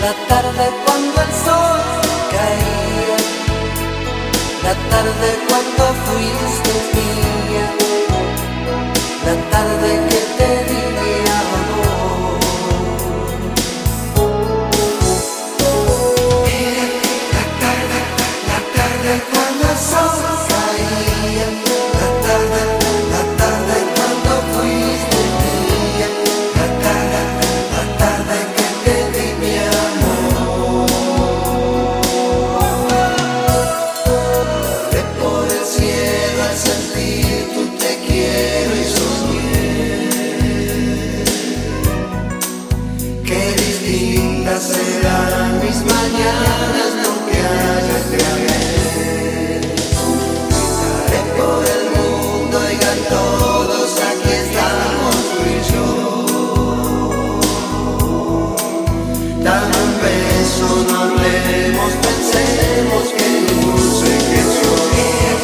La tarde cuando el sol caía, la tarde cuando fuiste mía, la tarde que te di mi amor. Era la tarde cuando el sol caía, la tarde cuando fuiste mía, la tarde que te di mi amor. Corre por el cielo al sentir tu te quiero y soñé qué distintas serán mis mañanas, lo que haya que hacer. Gritaré por el mundo, oigan todos, aquí estamos tú y yo. Dame un beso, no hablemos, pensemos que dulce que soy.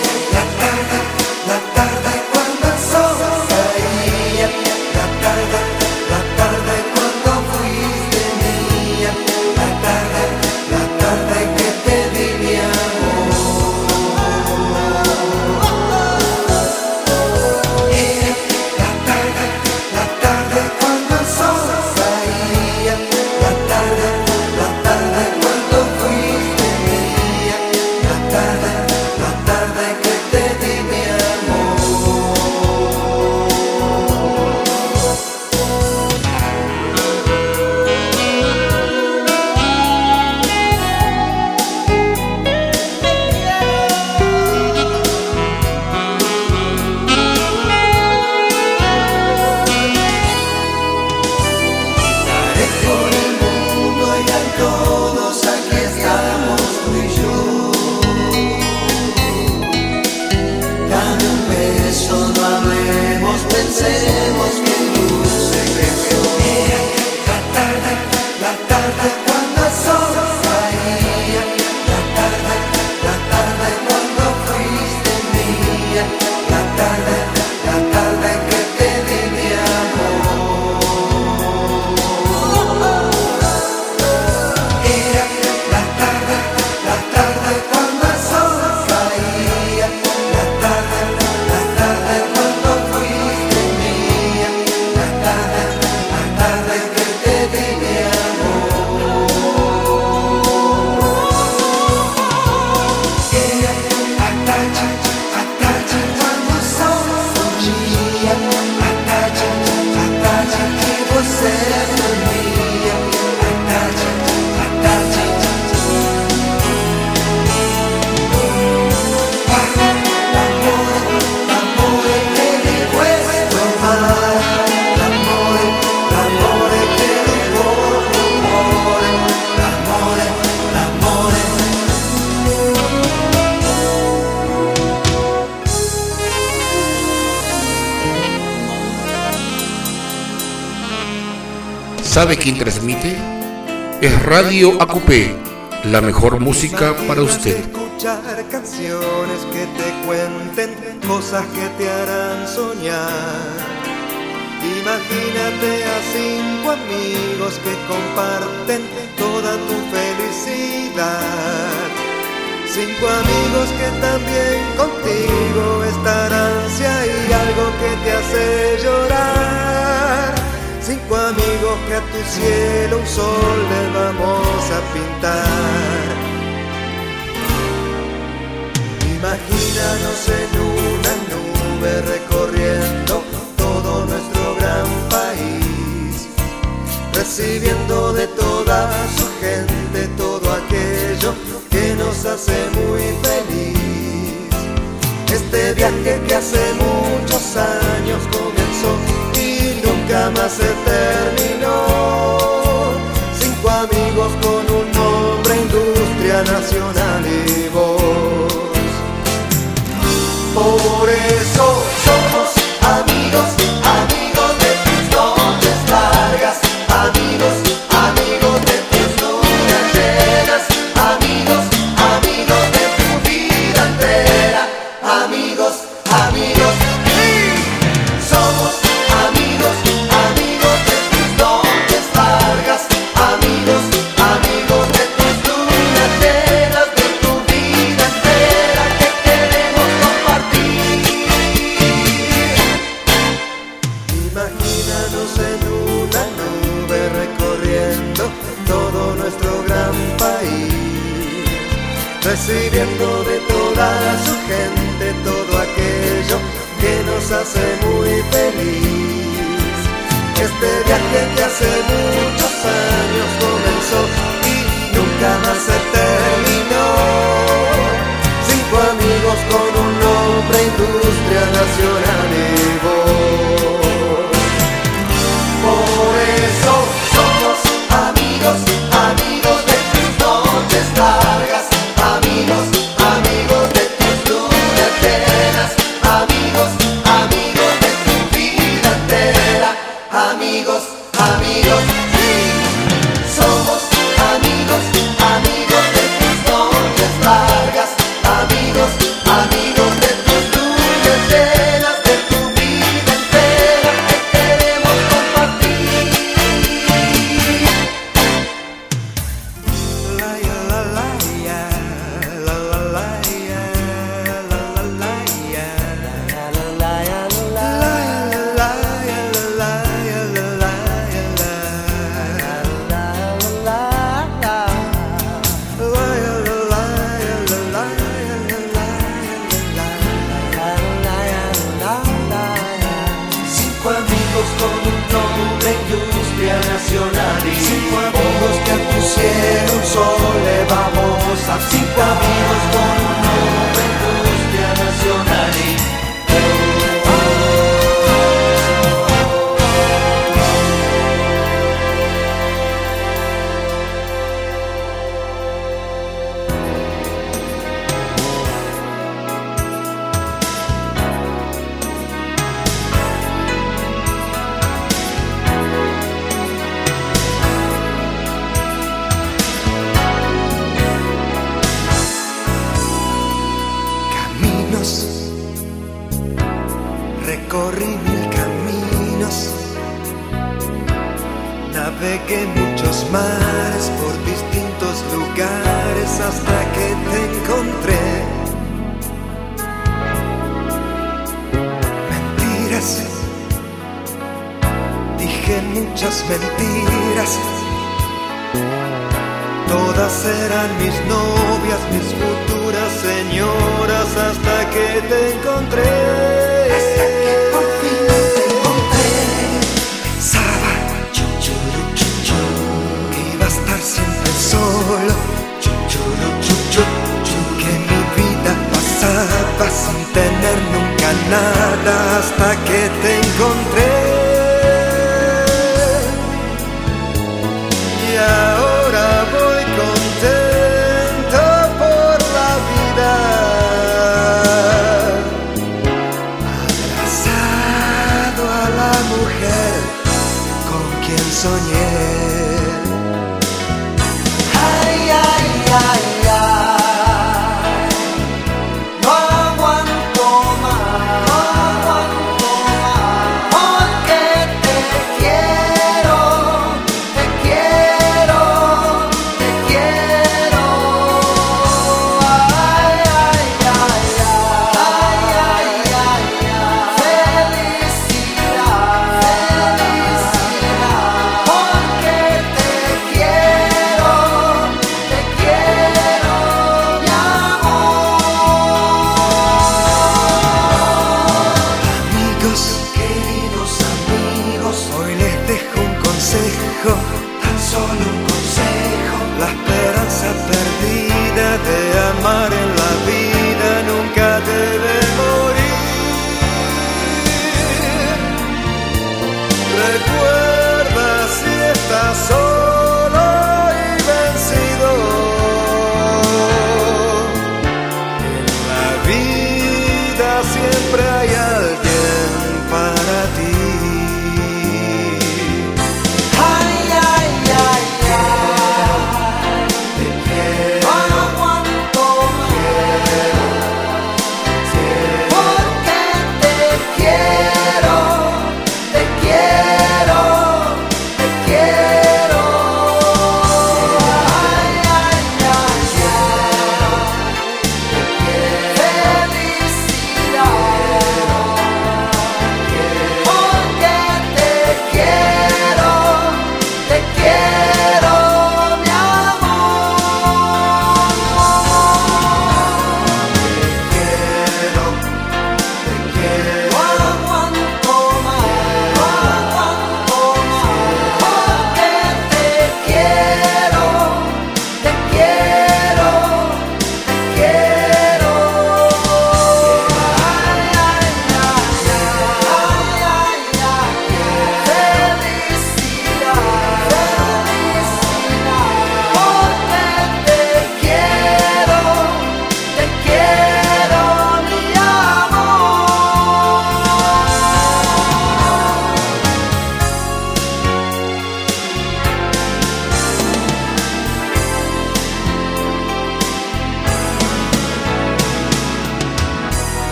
La tarde cuando el sol caía, la tarde cuando fuiste mía, la tarde que te di mi amor. La tarde cuando el sol caía, la tarde cuando fuiste mía, la tarde que te di mi amor. Daré por el mundo, oigan todos, aquí estamos tú y yo. Dame un beso, no hablemos, pensemos que dulce que soy. La tarde cuando el sol caía, la tarde cuando fuiste mía, la tarde que te di mi amor. Era la tarde cuando el sol caía, la tarde cuando fuiste mía, la tarde que te di mi amor. Era la tarde cuando el sol surgia, la tarde que você dormia, la tarde. L'amore che di questo mare, l'amore che di questo cuore, l'amore. ¿Sabe quién transmite? Es Radio Acupé, la mejor música para usted. Escuchar canciones que te cuenten cosas que te harán soñar. Imagínate a 5 amigos que comparten toda tu felicidad. 5 amigos que también contigo estarán si hay algo que te hace llorar. 5 amigos que a tu cielo un sol le vamos a pintar. Imagínanos en una nube recorriendo todo nuestro gran país, recibiendo de toda su gente todo aquello que nos hace muy feliz. Este viaje que hace muchos años comenzó y nunca más se terminó. 5 amigos con un nombre, industria nacional y voz. Por eso somos amigos, amigos de tus noches largas, amigos, amigos de tus lunas llenas, amigos, amigos de tu vida entera, amigos, amigos. Somos amigos, amigos de recibiendo de toda su gente todo aquello que nos hace muy feliz. Este viaje que hace muchos años comenzó y nunca más se terminó. 5 amigos con un nombre, industria nacional y voz. Por eso somos amigos, amigos de tus noches largas, amigos, amigos de tus lunas llenas, amigos, amigos de tu vida entera, amigos, amigos, sí. Somos amigos, amigos de tus noches largas, amigos, amigos de tus lunas llenas, de tu vida entera que queremos compartir. La ya la la ya, la la la ya, la la la ya, la la la ya, la la ya, la ya la la ya, la Cinco amigos con un nombre, industria nacional y 5 amigos que a tu cielo un sol le vamos a 5 amigos con un nombre, industria nacional y caminos, recorrí 1000 caminos, navegué muchos mares por distintos lugares hasta que te encontré. Mentiras, dije muchas mentiras. Todas eran mis novias, mis futuras señoras, hasta que te encontré. Hasta que por fin te encontré. Pensaba que iba a estar siempre solo, que mi vida pasaba sin tener nunca nada, hasta que te encontré. Y ahora voy contento por la vida, abrazado a la mujer con quien soñé. Ay, ay, ay, ay, no aguanto más, no aguanto más, porque te quiero, te quiero, te quiero. Ay, ay, ay, ay, ay, ay, felicidad, felicidad, porque te quiero, mi amor. Amigos, queridos amigos, hoy les dejo un consejo, tan solo un consejo. La esperanza perdida de amar en la vida nunca debe morir. Recuerda si estás solo y vencido, en la vida siempre hay alguien para ti. Ay, ay, ay, ay.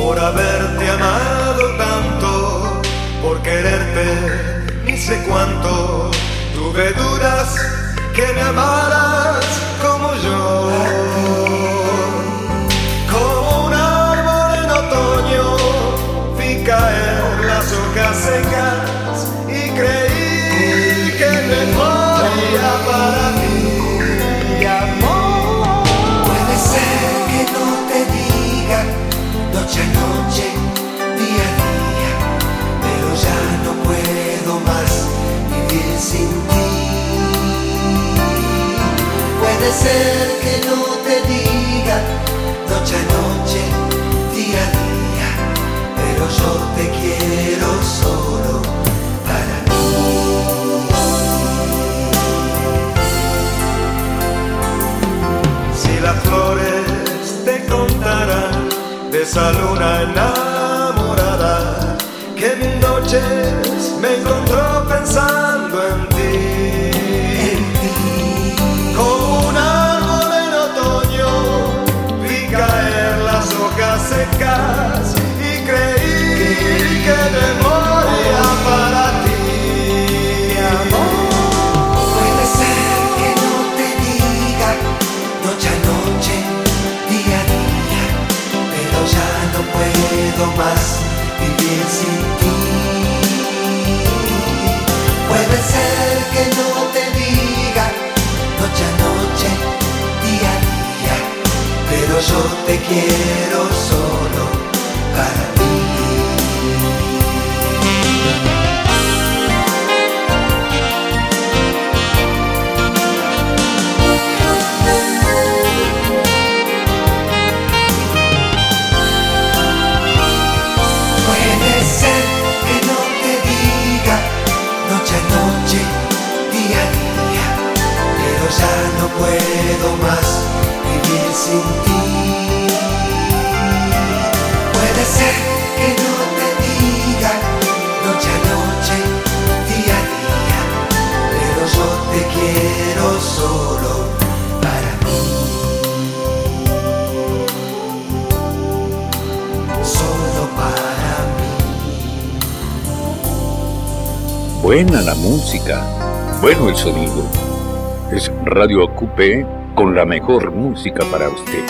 por haberte amado tanto, por quererte ni sé cuánto. Tuve dudas que me amaras como yo, como un árbol en otoño. Vi caer las hojas secas y creí que me moría para ti, amor. Puede ser que no te diga noche a noche, día a día, pero ya no puedo más vivir sin ti. Puede ser que no te diga noche a noche, día a día, pero yo te quiero solo para mí. Si las flores te contaran de esa luna enamorada que mil noches me encontró pensando en ti. Como un árbol en otoño vi caer las hojas secas y creí que me moría para ti, amor. Puede ser que no te diga noche a noche, día a día, pero ya no puedo más vivir sin ti. Puede ser que no te diga noche a noche, día a día, pero yo te quiero solo para mí. Puede ser que no te diga noche a noche, día a día, pero ya no puedo más vivir sin ti. Puede ser que no te diga noche a noche, día a día, pero yo te quiero solo para mí. Solo para mí. Buena la música, bueno el sonido. Es Radio Acupé con la mejor música para usted.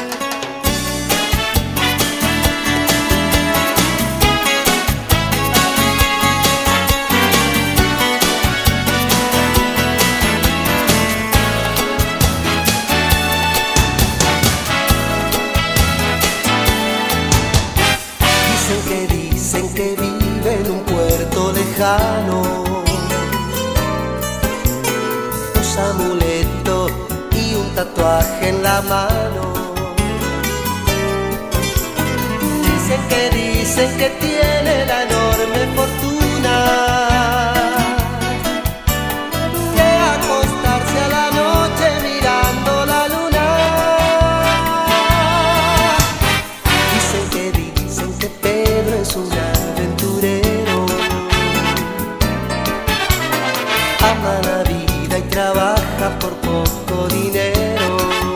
Dicen que vive en un puerto lejano, usa amuleto y un tatuaje en la mano. Dicen que tiene la enorme fortuna de acostarse a la noche mirando la luna. Dicen que Pedro es un aventurero, ama la vida y trabaja por poco dinero.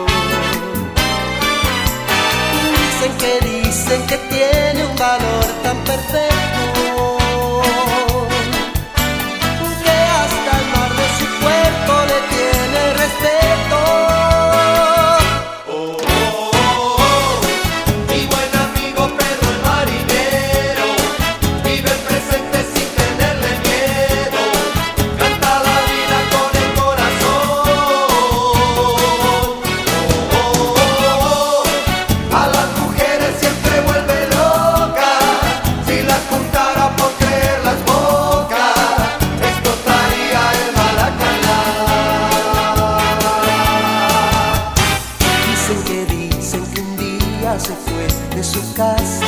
Dicen que tiene un valor tan perfecto que hasta el mar de su cuerpo le tiene respeto. Oh, oh, oh, oh. Mi buen amigo Pedro el marinero vive el presente sin tenerle miedo, canta la vida con el corazón. Oh, oh, oh, oh. A las mujeres siempre vuelve loca, si las contara por creerlas bocas, explotaría el Maracaná. Dicen que un día se fue de su casa,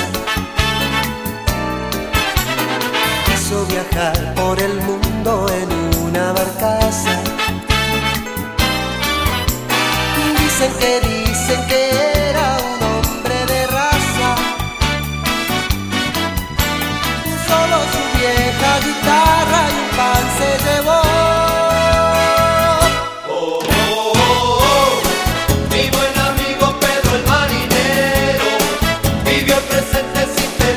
quiso viajar por el mundo en una barcaza. Dicen que era un hombre de raza, solo su vieja guitarra y un pan se llevó. Oh, oh, oh, oh. Mi buen amigo Pedro el marinero vivió el presente sin tener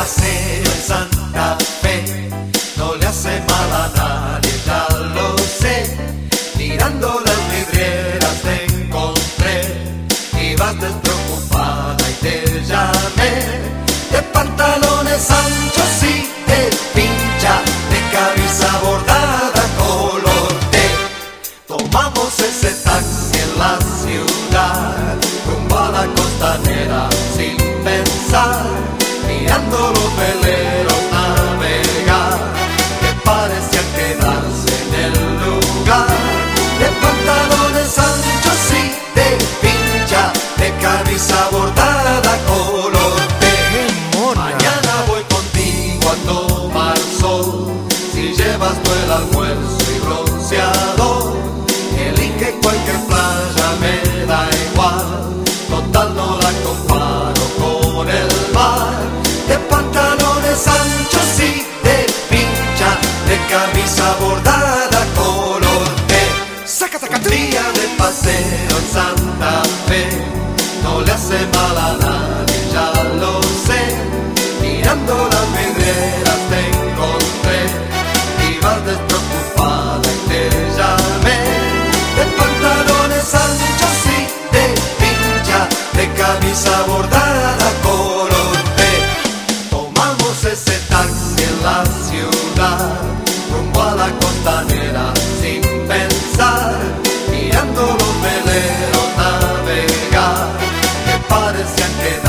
paseo en Santa Fe no le hace mal a nadie, ya lo sé. Mirando las vidrieras te encontré, ibas despreocupada y te llamé. De pantalones anchos y de pincha, de camisa bordada color té. Tomamos ese taxi en la ciudad, rumbo a la costanera sin pensar, mirando los veleros navegar, que parecían quedarse en el lugar. De pantalones anchos y de pincha, de camisa bordada color té. Mañana voy contigo a tomar sol, si llevas tú el almuerzo y bronceador. Elige cualquier playa, me da igual, total no la comparo con el mar. De pantalones anchos y de pincha, de camisa bordada color té. Un día de paseo en Santa Fe no le hace mal a nadie, ya lo sé. Mirando las vidrieras te encontré, ibas despreocupada y te llamé. De pantalones anchos y de pincha, de camisa bordada color té. Tomamos ese taxi en la ciudad, rumbo a la costanera sin pensar, mirando los veleros navegar, que parecían que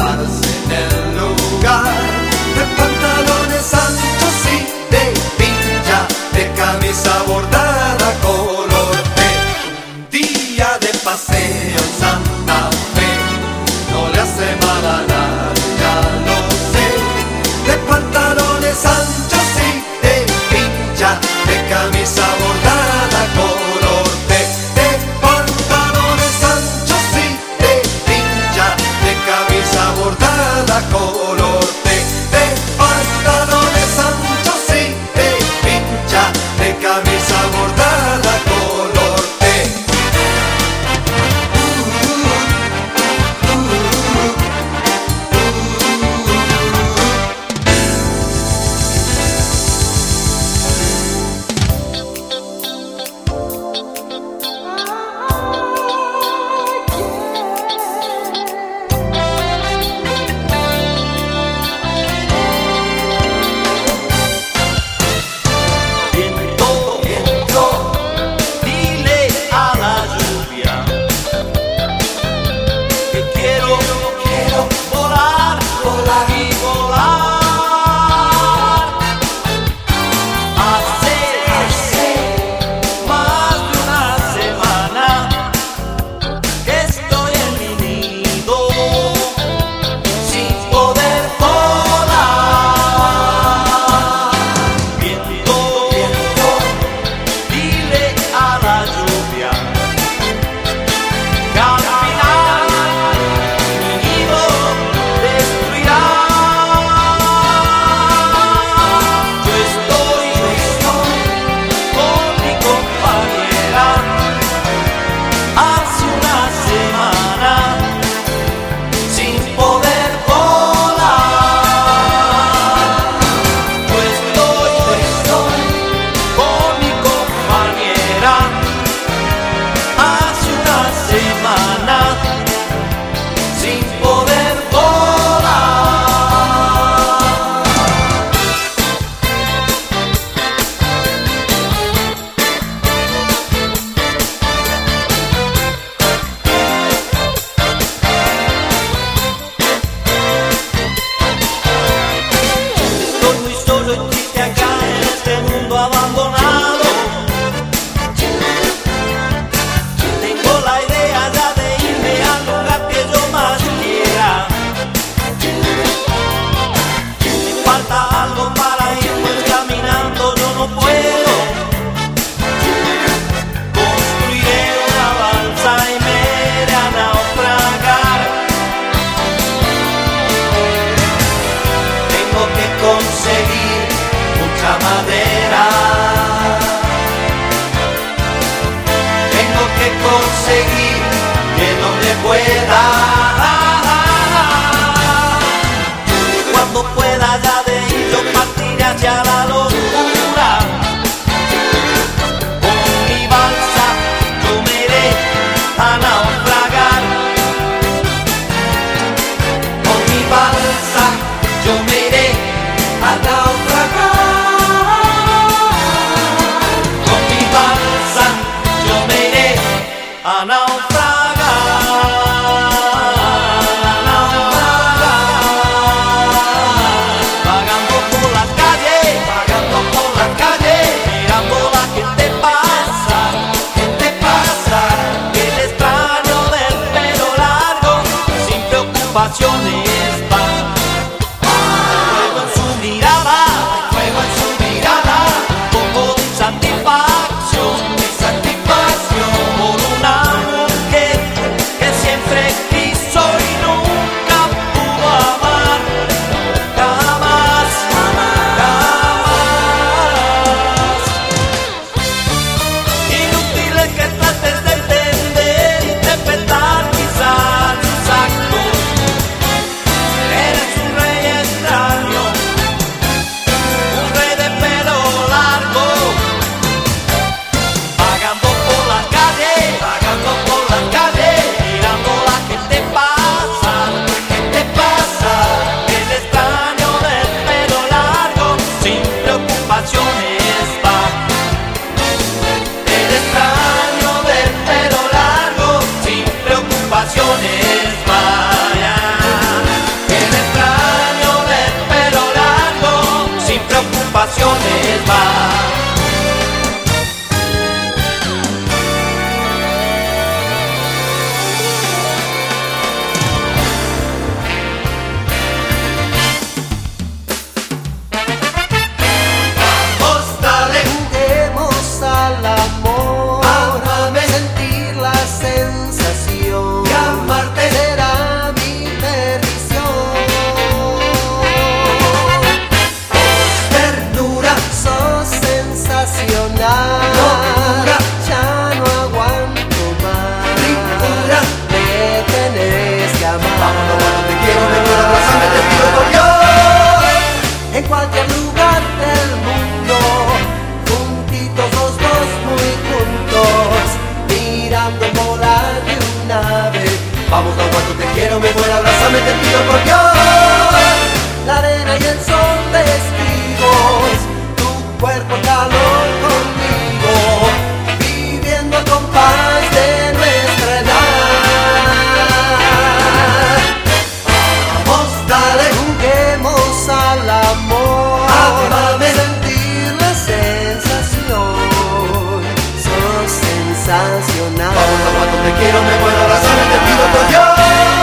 por Dios.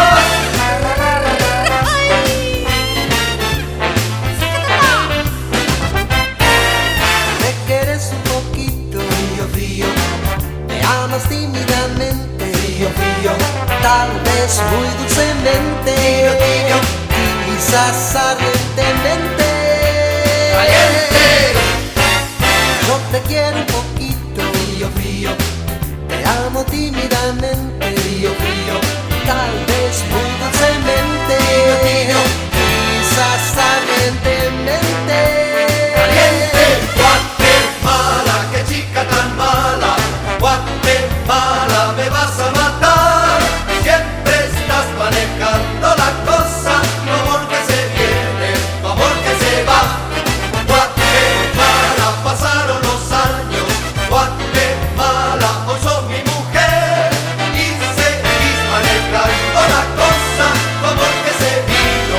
Me quieres un poquito, Frío, frío, me amas tímidamente, frío, frío, tal vez muy dulcemente, frío, quizás ardientemente. caliente. Yo te quiero un poquito, Frío, frío, te amo tímidamente, frío, frío, tal vez muy dulcemente, quizás ardientemente. caliente. Guatemala, qué chica tan mala. Guatemala, me vas a matar. Siempre estás manejando la cosa. Tu amor que se viene, tu amor que se va. Guatemala, pasaron los años. Guatemala, hoy sos mi mujer. Y seguís manejando la cosa. Tu amor que se vino,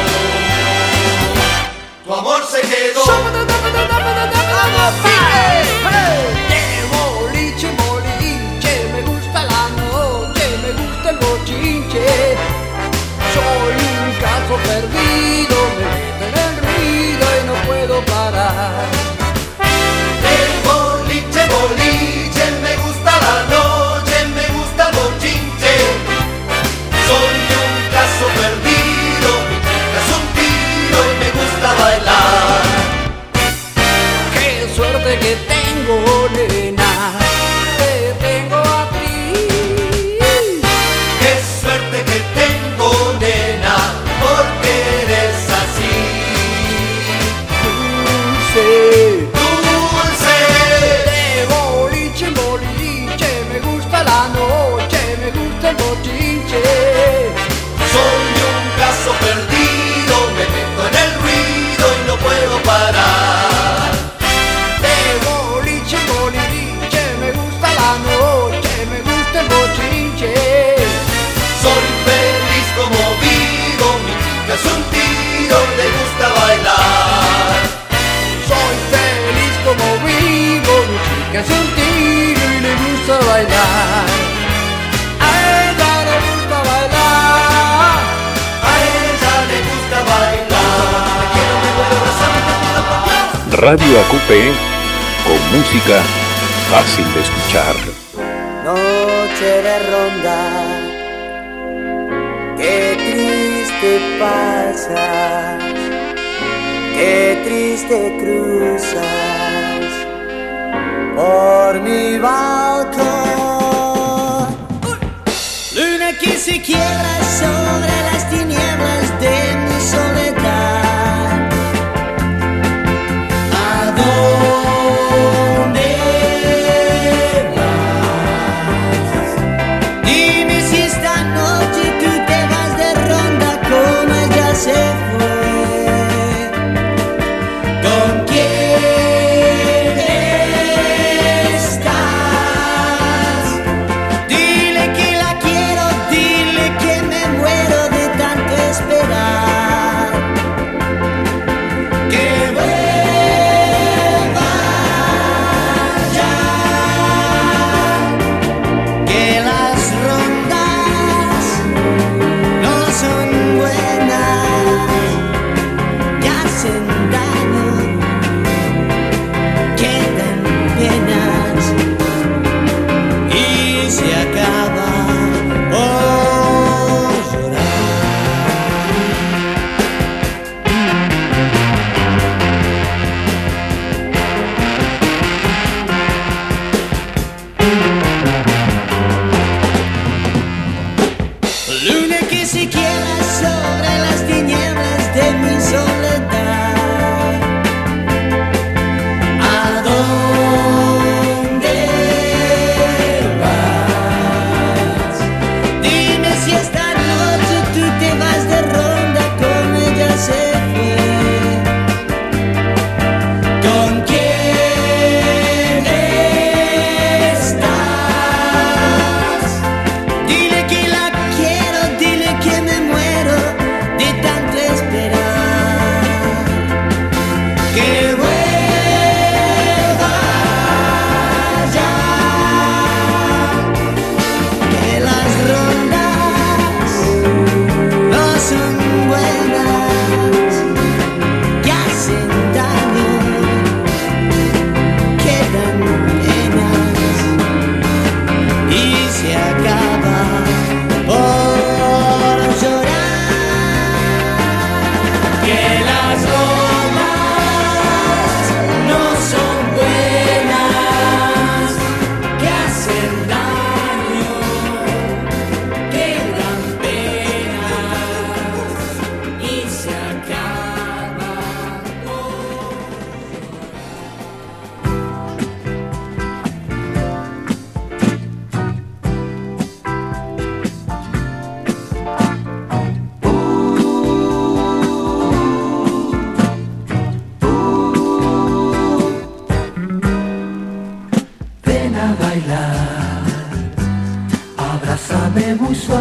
tu amor se quedó. De boliche en boliche, me gusta la noche, me gusta el bochinche. Soy un caso perdido, me meto en el ruido y no puedo parar. El boliche, boliche, me gusta la noche, me gusta el bochinche. Soy un caso perdido, mi chica es un tiro y me gusta bailar. Qué suerte que tengo, nena, te tengo a ti. Qué suerte que tengo, nena, porque eres así. Dulce. Dulce, De boliche en boliche, me gusta la noche, me gusta el bochinche. soy un caso perdido, me meto en el ruido y no puedo parar. De boliche en boliche, me gusta la noche, me gusta el bochinche. Soy feliz como vivo, mi chica es un tiro y le gusta bailar. Soy feliz como vivo, mi chica es un tiro y le gusta bailar. A ella le gusta bailar. A ella le gusta bailar. Te quiero, me puedo abrazar, te pido por Dios. Radio Acupe, con música fácil de escuchar. Noche de ronda, qué triste pasas, qué triste cruzas por mi balcón. Luna que se quiebra sobre las tinieblas de mi soledad. ¿A dónde vas? Dime si esta noche tú te vas de ronda como ella se fue. ¿Con quién estás? Dile que la quiero, dile que me muero de tanto esperar.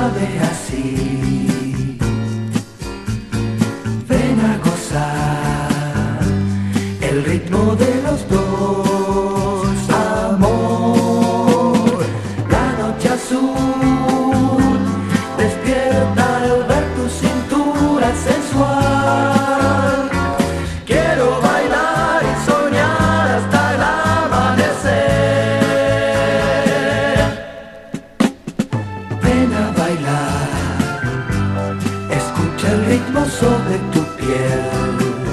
suave así. Ven a gozar el ritmo de los dos, amor. La noche azul despierta al ver tu cintura sensual. Quiero bailar y soñar hasta el amanecer. Ven a bailar, escucha el ritmo sobre tu piel.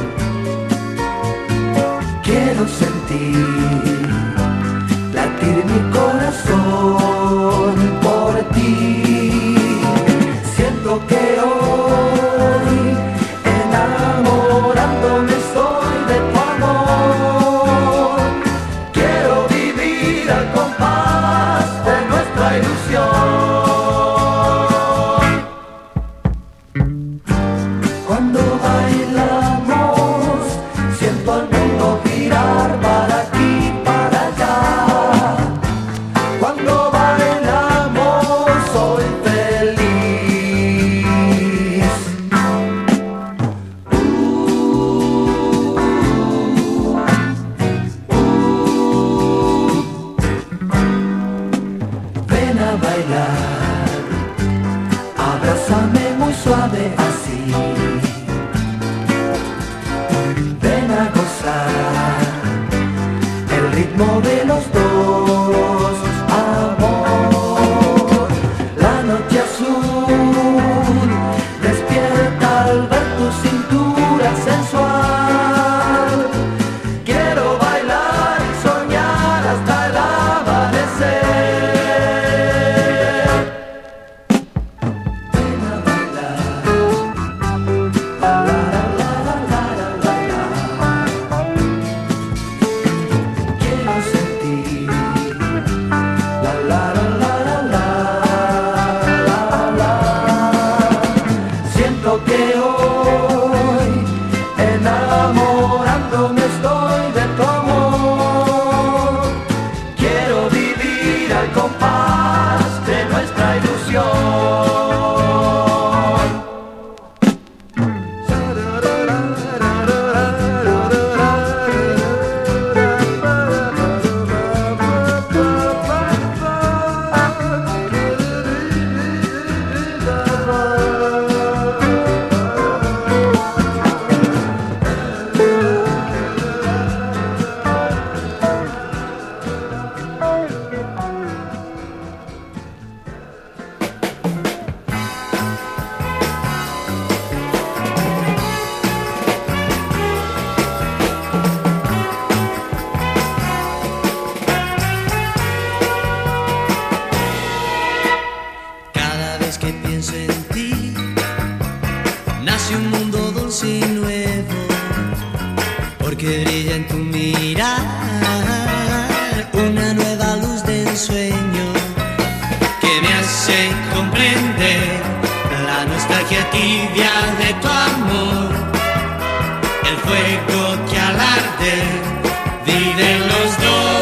Quiero sentir latir mi corazón por ti. Siento que hoy enamorándome estoy de tu amor. Quiero vivir al compás de nuestra ilusión. Cuando bailamos siento al mundo girar para aquí, para allá. Cuando bailamos soy feliz. Ven a bailar, abrázame muy suave así. Ven a gozar el ritmo de los dos, amor. La noche azul despierta al ver tu cintura sensual. Quiero bailar y soñar hasta el amanecer. Ven a bailar. La, la, la, la, la, la, la, la. Quiero sentir la la la la la la la. Siento que hoy enamorándome estoy de tu amor. Quiero vivir al compás de nuestra ilusión. Cada vez que pienso en ti, nace un mundo dulce y nuevo, porque brilla en tu mirar una nueva luz de ensueño que me hace comprender la nostalgia tibia de tu amor, el fuego que al arder viven los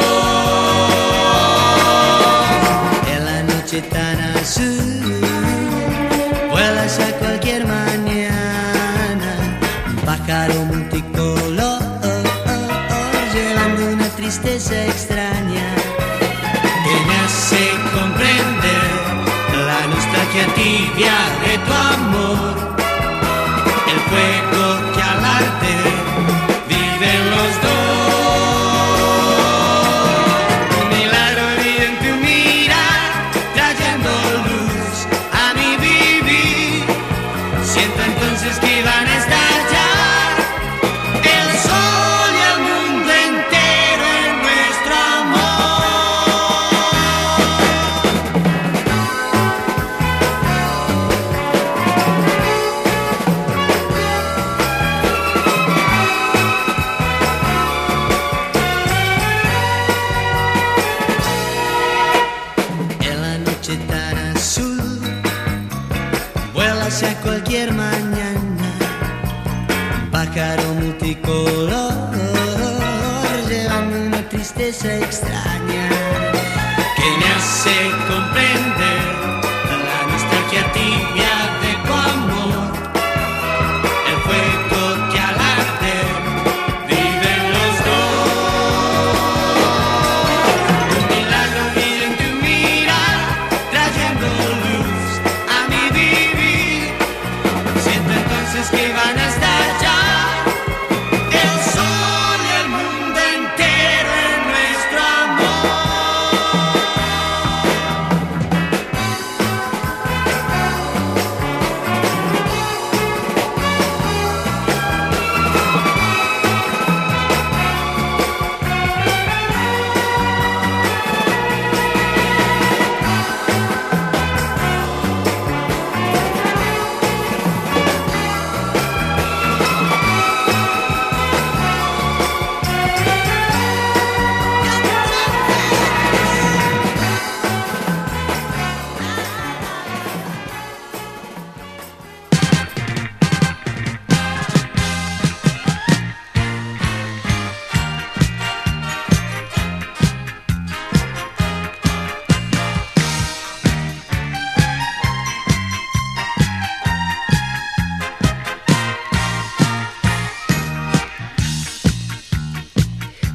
dos. En la noche tan azul vuelas a cualquier mañana, un pájaro multicolor llevando una tristeza extraña que me hace comprender la nostalgia tibia de tu amor, el fuego que al arder viven los dos. Un milagro brilla en tu mirar, trayendo luz a mi vivir. Siento entonces que van a estallar el sol y el mundo entero en nuestro amor. En la noche tan azul vuelas a cualquier mañana, un pájaro multicolor llevando una tristeza extraña que me hace comprender la nostalgia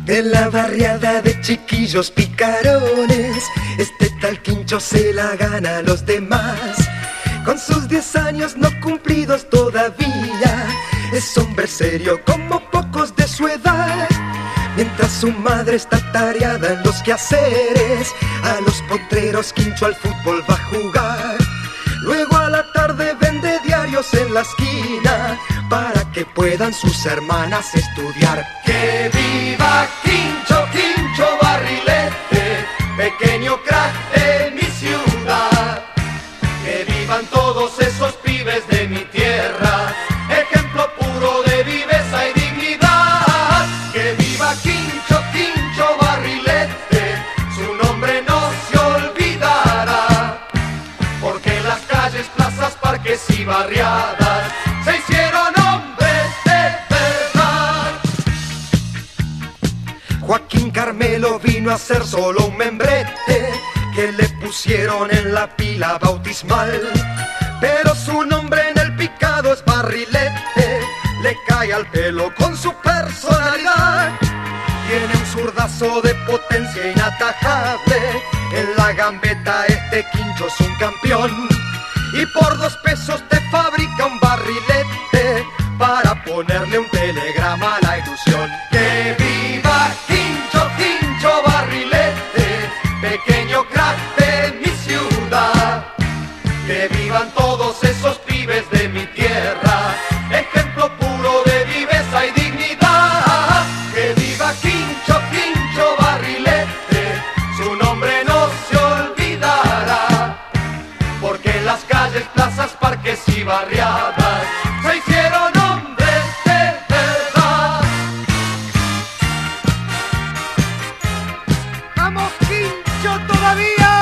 En la barriada de chiquillos picarones, este tal Quincho se la gana a los demás. Con sus 10 años no cumplidos todavía, es hombre serio como pocos de su edad. Mientras su madre está tareada en los quehaceres, a los potreros Quincho al fútbol va a jugar. Luego a la tarde vende diarios en la esquina para que puedan sus hermanas estudiar. ¡Que viva Quincho, Quincho Barrilete, pequeño crack de mi ciudad! ¡Que vivan todos esos pibes de mi tierra, ejemplo puro de viveza y dignidad! ¡Que viva Quincho, Quincho Barrilete, su nombre no se olvidará! Porque las calles, plazas, parques y barriadas se hicieron hombres de verdad. Joaquín Carmelo vino a ser solo un membrete que le pusieron en la pila bautismal, pero su nombre en el picado es Barrilete, le cae al pelo con su personalidad. Tiene un zurdazo de potencia inatajable, en la gambeta este Quincho es un campeón. Y por 2 pesos te fabrica un barrilete para ponerle un telegrama a la ilusión. ¡Que viva Quincho, Quincho Barrilete, pequeño crack de mi ciudad! ¡Que vivan todos esos pibes de mi tierra, ejemplo puro de viveza y dignidad! ¡Que viva Quincho, Quincho Barrilete, su nombre no se olvidará! Porque las calles, plazas, parques y barriadas se hicieron hombres de verdad. ¡Vamos Quincho todavía!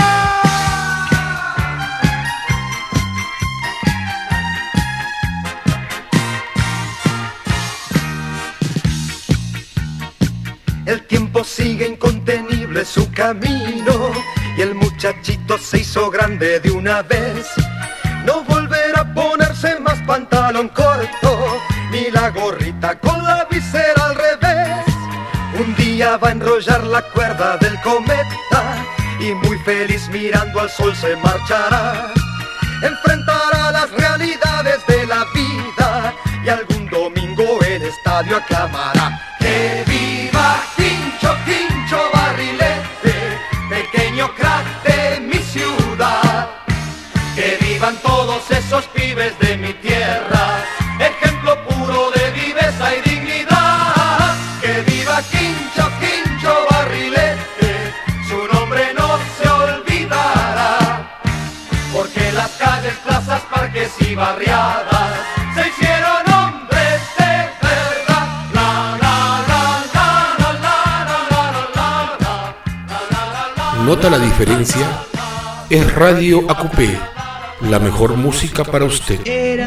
El tiempo sigue incontenible su camino y el muchachito se hizo grande de una vez. No volverá a ponerse más pantalón corto ni la gorrita con la visera al revés. Un día va a enrollar la cuerda del cometa y muy feliz mirando al sol se marchará. Enfrentará las realidades de la vida y algún domingo el estadio aclamará. ¡Que viva Quincho, Quincho Barrilete, pequeño crack de mi ciudad! ¡Que vivan todos esos pibes de mi tierra, ejemplo puro de viveza y dignidad! ¡Que viva Quincho, Quincho Barrilete, su nombre no se olvidará! Porque las calles, plazas, parques y barriadas se hicieron hombres de verdad. La, la, la, la, la, la, la, la, la, la. ¿Nota la diferencia? Es Radio Acupé, la mejor música para usted. Era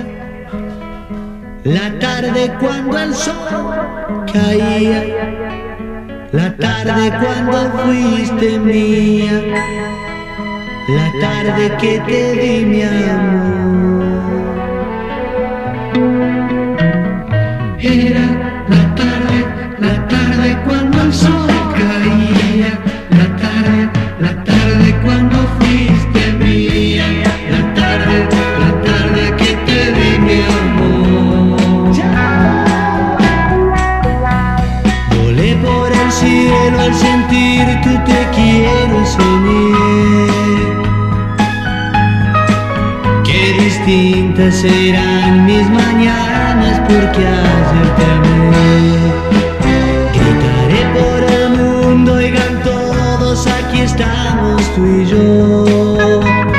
la tarde cuando el sol caía, la tarde cuando fuiste mía, la tarde que te di mi amor. Era la tarde cuando el sol caía, la tarde cuando fuiste mía, la tarde que te di mi amor. Volé por el cielo al sentir tu te quiero y soñé. Qué distintas serán mis mañanas porque ayer te amé. Gritaré por el mundo, oigan todos, aquí estamos tú y yo.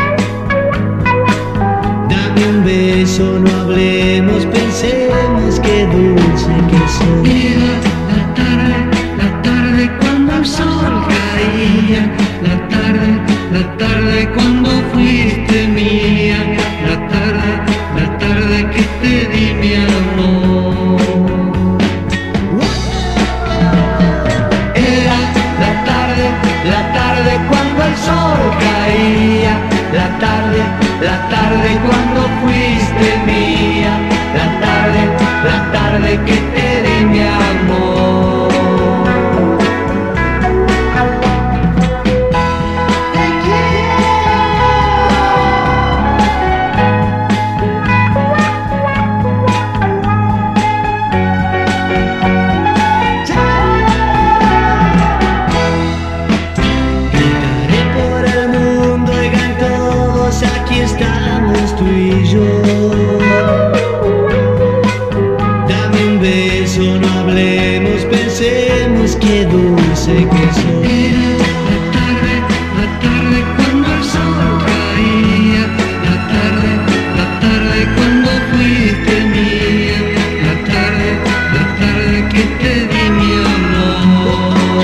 Dame un beso, no hablemos, pensemos qué dulce que soy. Era la tarde cuando el sol caía, la tarde cuando fuiste mía, la tarde que te di mi amor. Era la tarde cuando el sol caía, la tarde cuando fuiste mía, la tarde que te di mi amor. un beso, no hablemos, pensemos qué dulce que soy. La tarde cuando el sol caía, la tarde cuando fuiste mía, la tarde que te di mi amor.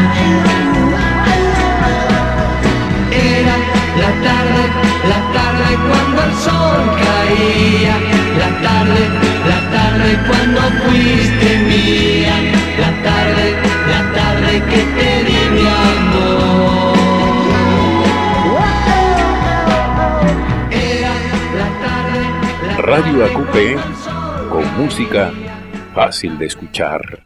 Era la tarde cuando el sol caía, la tarde cuando fuiste mía, la tarde que te di mi amor. Era la tarde Radio AQP, con música fácil de escuchar.